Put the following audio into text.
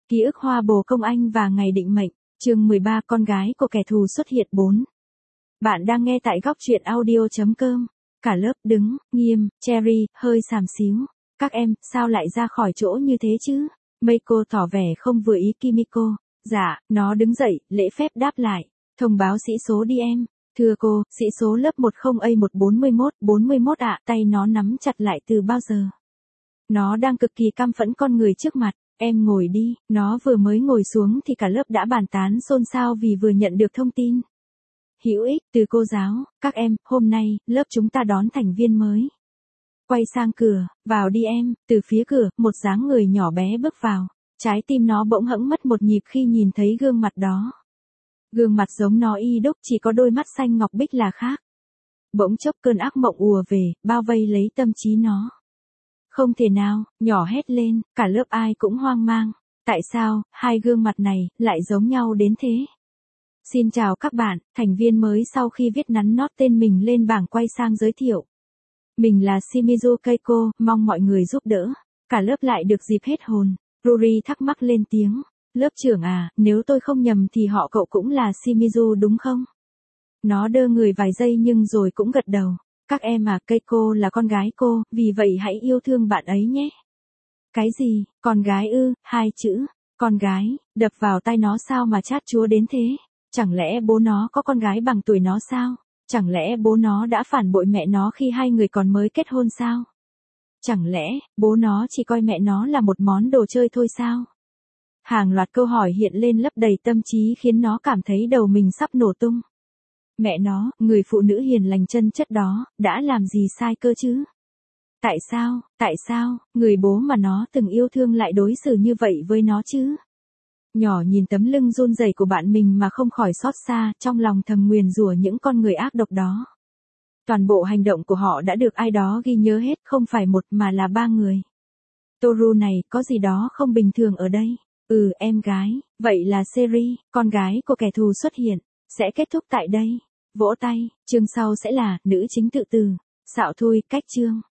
Ký ức hoa bồ công anh và ngày định mệnh, chương 13 con gái của kẻ thù xuất hiện 4. Bạn đang nghe tại góc truyện audio.com. Cả lớp đứng, nghiêm, Cherry, hơi xàm xíu. Các em, sao lại ra khỏi chỗ như thế chứ? Meiko tỏ vẻ không vừa ý Kimiko. Dạ, nó đứng dậy, lễ phép đáp lại. Thông báo sĩ số đi em. Thưa cô, sĩ số lớp 10A41, ạ, tay nó nắm chặt lại từ bao giờ? Nó đang cực kỳ căm phẫn con người trước mặt. Em ngồi đi, nó vừa mới ngồi xuống thì cả lớp đã bàn tán xôn xao vì vừa nhận được thông tin hữu ích từ cô giáo. Các em, hôm nay, lớp chúng ta đón thành viên mới. Quay sang cửa, vào đi em, từ phía cửa, một dáng người nhỏ bé bước vào. Trái tim nó bỗng hẫng mất một nhịp khi nhìn thấy gương mặt đó. Gương mặt giống nó y đúc, chỉ có đôi mắt xanh ngọc bích là khác. Bỗng chốc cơn ác mộng ùa về, bao vây lấy tâm trí nó. Không thể nào, nhỏ hét lên, cả lớp ai cũng hoang mang. Tại sao, hai gương mặt này, lại giống nhau đến thế? Xin chào các bạn, thành viên mới sau khi viết nắn nót tên mình lên bảng quay sang giới thiệu. Mình là Shimizu Keiko, mong mọi người giúp đỡ. Cả lớp lại được dịp hết hồn. Ruri thắc mắc lên tiếng. Lớp trưởng à, nếu tôi không nhầm thì họ cậu cũng là Shimizu đúng không? Nó đơ người vài giây nhưng rồi cũng gật đầu. Các em à, Keiko là con gái cô, vì vậy hãy yêu thương bạn ấy nhé. Cái gì, con gái ư, hai chữ, con gái, đập vào tai nó sao mà chát chúa đến thế? Chẳng lẽ bố nó có con gái bằng tuổi nó sao? Chẳng lẽ bố nó đã phản bội mẹ nó khi hai người còn mới kết hôn sao? Chẳng lẽ, bố nó chỉ coi mẹ nó là một món đồ chơi thôi sao? Hàng loạt câu hỏi hiện lên lấp đầy tâm trí khiến nó cảm thấy đầu mình sắp nổ tung. Mẹ nó, người phụ nữ hiền lành chân chất đó, đã làm gì sai cơ chứ? Tại sao, người bố mà nó từng yêu thương lại đối xử như vậy với nó chứ? Nhỏ nhìn tấm lưng run rẩy của bạn mình mà không khỏi xót xa, trong lòng thầm nguyền rủa những con người ác độc đó. Toàn bộ hành động của họ đã được ai đó ghi nhớ hết, không phải một mà là 3 người. Toru này, có gì đó không bình thường ở đây. Em gái, vậy là series, con gái của kẻ thù xuất hiện, sẽ kết thúc tại đây. Vỗ tay, chương sau sẽ là, nữ chính tự tử, xạo thôi, cách chương.